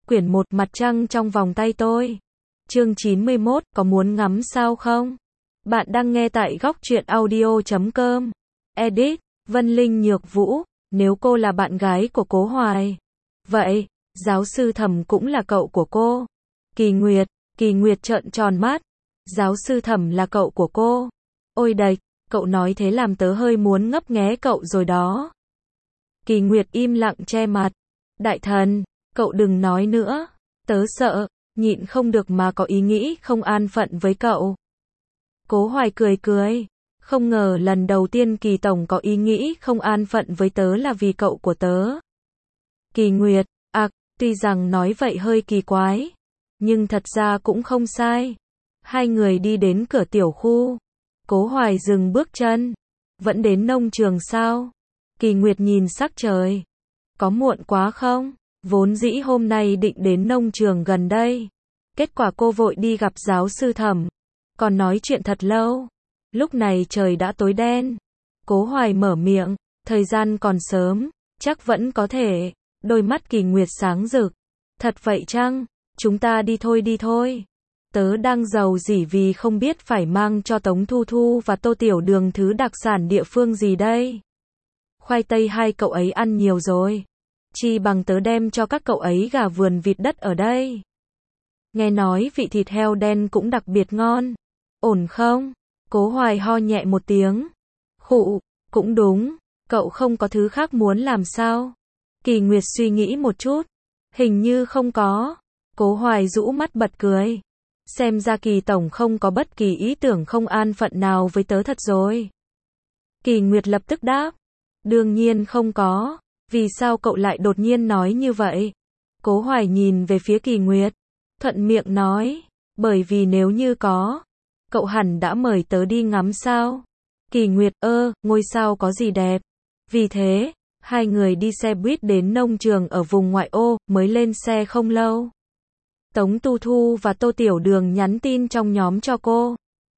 Quyển 1 Mặt trăng trong vòng tay tôi. Chương 91, có muốn ngắm sao không? Bạn đang nghe tại góc truyện audio.com. Edit, Vân Linh Nhược Vũ, nếu cô là bạn gái của Cố Hoài. Vậy, giáo sư Thẩm cũng là cậu của cô. Kỳ Nguyệt trợn tròn mắt. Giáo sư Thẩm là cậu của cô. Ôi đệch, cậu nói thế làm tớ hơi muốn ngấp nghé cậu rồi đó. Kỳ Nguyệt im lặng che mặt. Đại thần, cậu đừng nói nữa. Tớ sợ, nhịn không được mà có ý nghĩ không an phận với cậu. Cố Hoài cười. Không ngờ lần đầu tiên Kỳ Tổng có ý nghĩ không an phận với tớ là vì cậu của tớ. Kỳ Nguyệt, tuy rằng nói vậy hơi kỳ quái, nhưng thật ra cũng không sai. Hai người đi đến cửa tiểu khu. Cố Hoài dừng bước chân. Vẫn đến nông trường sao? Kỳ Nguyệt nhìn sắc trời. Có muộn quá không? Vốn dĩ hôm nay định đến nông trường gần đây. Kết quả cô vội đi gặp giáo sư Thẩm. Còn nói chuyện thật lâu. Lúc này trời đã tối đen. Cố Hoài mở miệng. Thời gian còn sớm. Chắc vẫn có thể. Đôi mắt Kỳ Nguyệt sáng rực. Thật vậy chăng? Chúng ta đi thôi. Tớ đang giàu dỉ vì không biết phải mang cho Tống Thu Thu và Tô Tiểu Đường thứ đặc sản địa phương gì đây. Khoai tây hai cậu ấy ăn nhiều rồi. Chi bằng tớ đem cho các cậu ấy gà vườn vịt đất ở đây. Nghe nói vị thịt heo đen cũng đặc biệt ngon. Ổn không? Cố Hoài ho nhẹ một tiếng. Khụ, cũng đúng. Cậu không có thứ khác muốn làm sao? Kỳ Nguyệt suy nghĩ một chút. Hình như không có. Cố Hoài rũ mắt bật cười. Xem ra Kỳ Tổng không có bất kỳ ý tưởng không an phận nào với tớ thật rồi. Kỳ Nguyệt lập tức đáp. Đương nhiên không có. Vì sao cậu lại đột nhiên nói như vậy? Cố Hoài nhìn về phía Kỳ Nguyệt. Thuận miệng nói. Bởi vì nếu như có, cậu hẳn đã mời tớ đi ngắm sao. Kỳ Nguyệt, ngôi sao có gì đẹp. Vì thế, hai người đi xe buýt đến nông trường ở vùng ngoại ô, mới lên xe không lâu. Tống Thu Thu và Tô Tiểu Đường nhắn tin trong nhóm cho cô.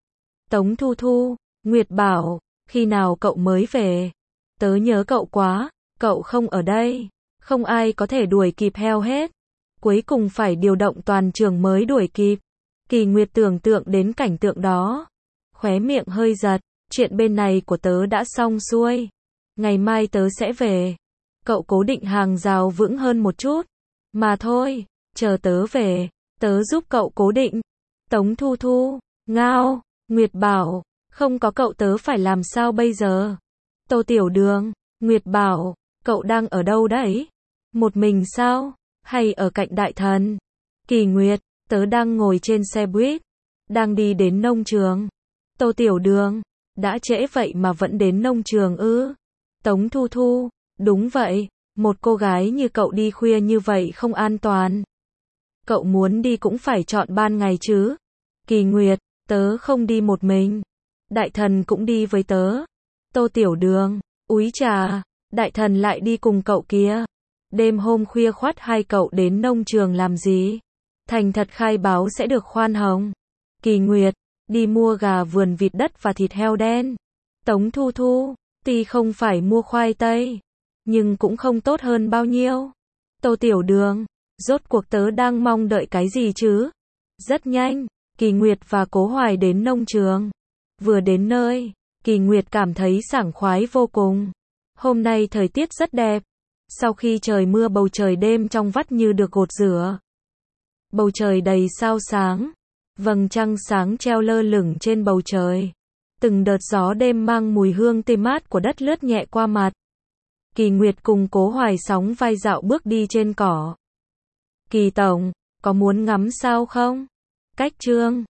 Tống Thu Thu, Nguyệt bảo, khi nào cậu mới về? Tớ nhớ cậu quá, cậu không ở đây, không ai có thể đuổi kịp heo hết. Cuối cùng phải điều động toàn trường mới đuổi kịp. Kỳ Nguyệt tưởng tượng đến cảnh tượng đó. Khóe miệng hơi giật, chuyện bên này của tớ đã xong xuôi. Ngày mai tớ sẽ về. Cậu cố định hàng rào vững hơn một chút. Mà thôi, chờ tớ về, tớ giúp cậu cố định. Tống Thu Thu, ngao, Nguyệt bảo, không có cậu tớ phải làm sao bây giờ? Tô Tiểu Đường, Nguyệt bảo, cậu đang ở đâu đấy? Một mình sao? Hay ở cạnh đại thần? Kỳ Nguyệt, tớ đang ngồi trên xe buýt, đang đi đến nông trường. Tô Tiểu Đường, đã trễ vậy mà vẫn đến nông trường ư? Tống Thu Thu, đúng vậy, một cô gái như cậu đi khuya như vậy không an toàn. Cậu muốn đi cũng phải chọn ban ngày chứ. Kỳ Nguyệt, tớ không đi một mình. Đại thần cũng đi với tớ. Tô Tiểu Đường, úi chà, đại thần lại đi cùng cậu kia. Đêm hôm khuya khoắt hai cậu đến nông trường làm gì? Thành thật khai báo sẽ được khoan hồng. Kỳ Nguyệt, đi mua gà vườn vịt đất và thịt heo đen. Tống Thu Thu, tuy không phải mua khoai tây, nhưng cũng không tốt hơn bao nhiêu. Tô Tiểu Đường, rốt cuộc tớ đang mong đợi cái gì chứ? Rất nhanh, Kỳ Nguyệt và Cố Hoài đến nông trường. Vừa đến nơi, Kỳ Nguyệt cảm thấy sảng khoái vô cùng. Hôm nay thời tiết rất đẹp. Sau khi trời mưa bầu trời đêm trong vắt như được gột rửa. Bầu trời đầy sao sáng. Vầng trăng sáng treo lơ lửng trên bầu trời. Từng đợt gió đêm mang mùi hương tươi mát của đất lướt nhẹ qua mặt. Kỳ Nguyệt cùng Cố Hoài sóng vai dạo bước đi trên cỏ. Kỳ Tổng, có muốn ngắm sao không? Cách chương